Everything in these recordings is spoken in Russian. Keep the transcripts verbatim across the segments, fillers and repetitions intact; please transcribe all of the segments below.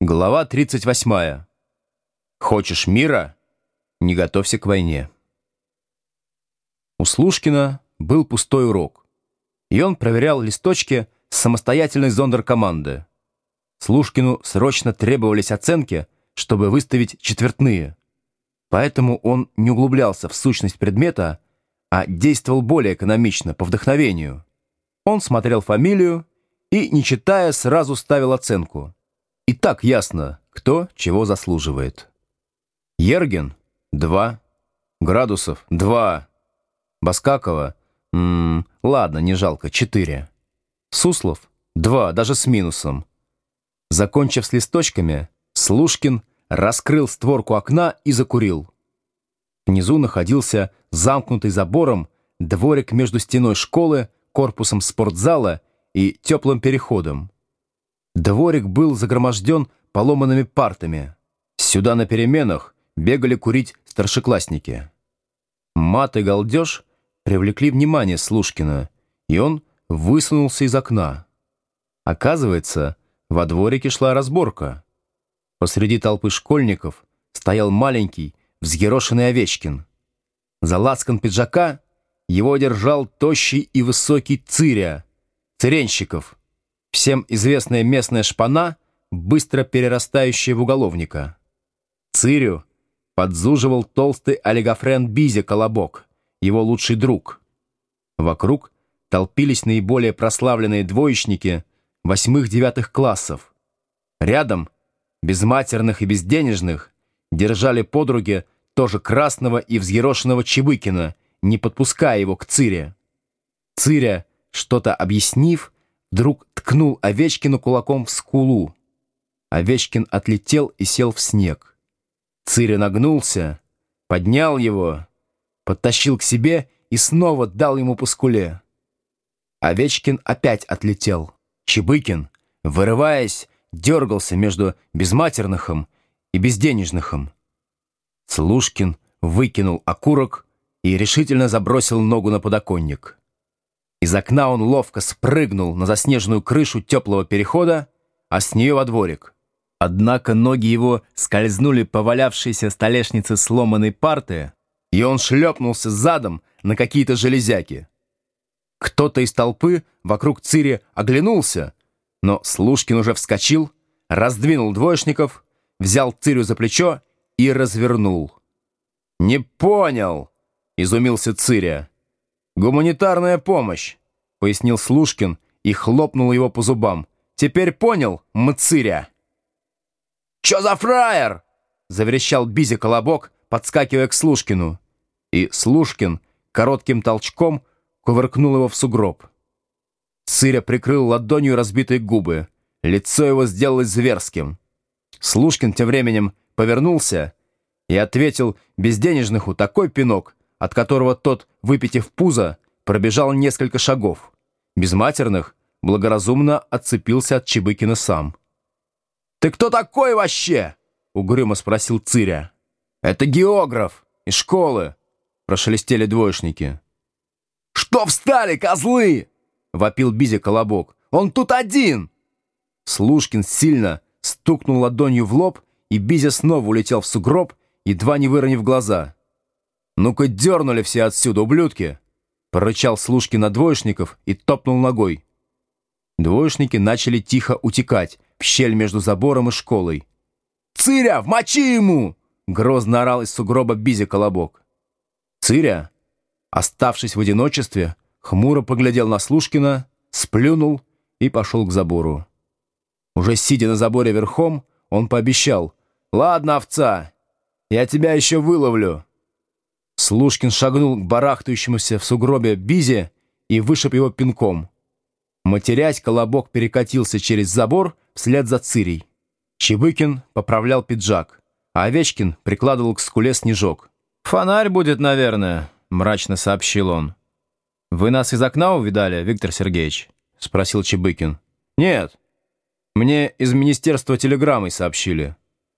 Глава тридцать восьмая. Хочешь мира? Не готовься к войне. У Слушкина был пустой урок, и он проверял листочки с самостоятельной зондеркоманды. Слушкину срочно требовались оценки, чтобы выставить четвертные. Поэтому он не углублялся в сущность предмета, а действовал более экономично, по вдохновению. Он смотрел фамилию и, не читая, сразу ставил оценку. И так ясно, кто чего заслуживает. Ерген — два. Градусов — два. Баскакова — м-м, ладно, не жалко, четыре. Суслов — два, даже с минусом. Закончив с листочками, Слушкин раскрыл створку окна и закурил. Внизу находился замкнутый забором дворик между стеной школы, корпусом спортзала и теплым переходом. Дворик был загроможден поломанными партами. Сюда на переменах бегали курить старшеклассники. Мат и галдеж привлекли внимание Слушкина, и он высунулся из окна. Оказывается, во дворике шла разборка. Посреди толпы школьников стоял маленький, взъерошенный Овечкин. За лацкан пиджака его держал тощий и высокий Циря, Цыренщиков, всем известная местная шпана, быстро перерастающая в уголовника. Цирю подзуживал толстый олигофрен Бизя Колобок, его лучший друг. Вокруг толпились наиболее прославленные двоечники восьмых-девятых классов. Рядом, без матерных и безденежных, держали подруги тоже красного и взъерошенного Чебыкина, не подпуская его к Цире. Циря, что-то объяснив, вдруг ткнул Овечкину кулаком в скулу. Овечкин отлетел и сел в снег. Циря нагнулся, поднял его, подтащил к себе и снова дал ему по скуле. Овечкин опять отлетел. Чебыкин, вырываясь, дергался между безматерныхом и безденежныхом. Слушкин выкинул окурок и решительно забросил ногу на подоконник. Из окна он ловко спрыгнул на заснеженную крышу теплого перехода, а с нее во дворик. Однако ноги его скользнули по валявшейся столешнице сломанной парты, и он шлепнулся задом на какие-то железяки. Кто-то из толпы вокруг Цири оглянулся, но Слушкин уже вскочил, раздвинул двоечников, взял Цирю за плечо и развернул. «Не понял!» — изумился Циря. «Гуманитарная помощь», — пояснил Слушкин и хлопнул его по зубам. «Теперь понял, Мциря?» «Чё за фраер?» — заверещал Бизя Колобок, подскакивая к Слушкину. И Слушкин коротким толчком кувыркнул его в сугроб. Циря прикрыл ладонью разбитые губы. Лицо его сделалось зверским. Слушкин тем временем повернулся и ответил безденежному такой пинок, от которого тот, выпитив пузо, пробежал несколько шагов. Безматерных благоразумно отцепился от Чебыкина сам. «Ты кто такой вообще?» — угрюмо спросил Циря. «Это географ из школы», — прошелестели двоечники. «Что встали, козлы?» — вопил Бизя Колобок. «Он тут один!» Слушкин сильно стукнул ладонью в лоб, и Бизя снова улетел в сугроб, едва не выронив глаза. «Ну-ка дернули все отсюда, ублюдки!» — прорычал Слушкин на двоечников и топнул ногой. Двоечники начали тихо утекать в щель между забором и школой. «Циря, вмочи ему!» — грозно орал из сугроба Бизя Колобок. Циря, оставшись в одиночестве, хмуро поглядел на Слушкина, сплюнул и пошел к забору. Уже сидя на заборе верхом, он пообещал: «Ладно, овца, я тебя еще выловлю». Слушкин шагнул к барахтающемуся в сугробе Бизе и вышиб его пинком. Матерясь, Колобок перекатился через забор вслед за Цирей. Чебыкин поправлял пиджак, а Овечкин прикладывал к скуле снежок. «Фонарь будет, наверное», — мрачно сообщил он. «Вы нас из окна увидали, Виктор Сергеевич?» — спросил Чебыкин. «Нет, мне из министерства телеграммой сообщили».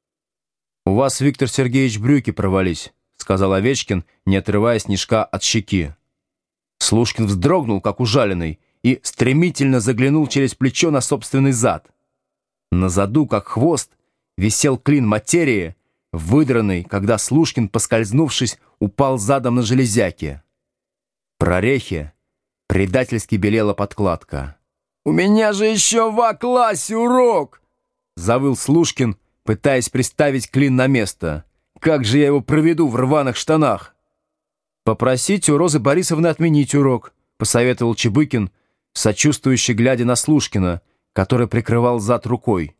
«У вас, Виктор Сергеевич, брюки провались», — сказал Овечкин, не отрывая снежка от щеки. Слушкин вздрогнул, как ужаленный, и стремительно заглянул через плечо на собственный зад. На заду, как хвост, висел клин материи, выдранный, когда Слушкин, поскользнувшись, упал задом на железяки. В прорехе предательски белела подкладка. «У меня же еще в А-классе урок!» — завыл Слушкин, пытаясь приставить клин на место. «Как же я его проведу в рваных штанах?» «Попросите у Розы Борисовны отменить урок», — посоветовал Чебыкин, сочувствующе глядя на Слушкина, который прикрывал зад рукой.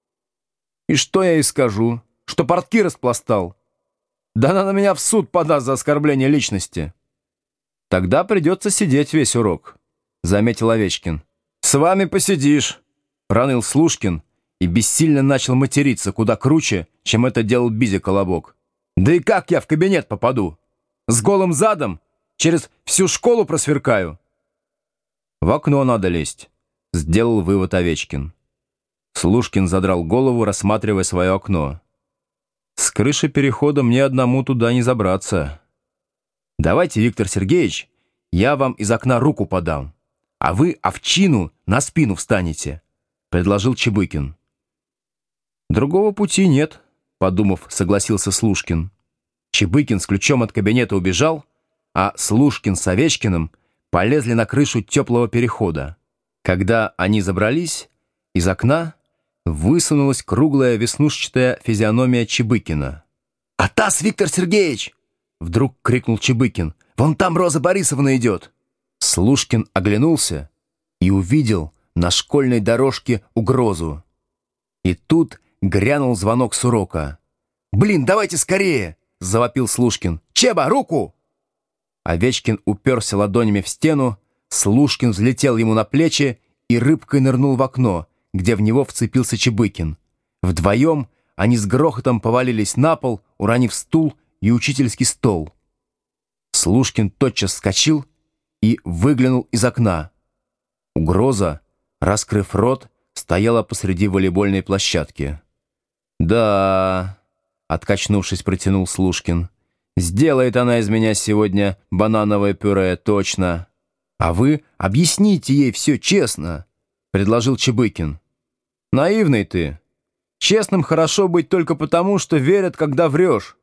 «И что я ей скажу? Что портки распластал? Да она на меня в суд подаст за оскорбление личности». «Тогда придется сидеть весь урок», — заметил Овечкин. «С вами посидишь», — проныл Слушкин и бессильно начал материться куда круче, чем это делал Бизя Колобок. «Да и как я в кабинет попаду? С голым задом? Через всю школу просверкаю?» «В окно надо лезть», — сделал вывод Овечкин. Слушкин задрал голову, рассматривая свое окно. «С крыши перехода мне одному туда не забраться. Давайте, Виктор Сергеевич, я вам из окна руку подам, а вы овчину на спину встанете», — предложил Чебыкин. «Другого пути нет», — подумав, согласился Слушкин. Чебыкин с ключом от кабинета убежал, а Слушкин с Овечкиным полезли на крышу теплого перехода. Когда они забрались, из окна высунулась круглая веснушчатая физиономия Чебыкина. «Атас, Виктор Сергеевич!» — вдруг крикнул Чебыкин. «Вон там Роза Борисовна идет!» Слушкин оглянулся и увидел на школьной дорожке угрозу. И тут грянул звонок с урока. «Блин, давайте скорее!» — завопил Слушкин. «Чеба, руку!» Овечкин уперся ладонями в стену, Слушкин взлетел ему на плечи и рыбкой нырнул в окно, где в него вцепился Чебыкин. Вдвоем они с грохотом повалились на пол, уронив стул и учительский стол. Слушкин тотчас вскочил и выглянул из окна. Угроза, раскрыв рот, стояла посреди волейбольной площадки. «Да...» — откачнувшись, протянул Слушкин. «Сделает она из меня сегодня банановое пюре, точно. А вы объясните ей все честно», — предложил Чебыкин. «Наивный ты. Честным хорошо быть только потому, что верят, когда врешь.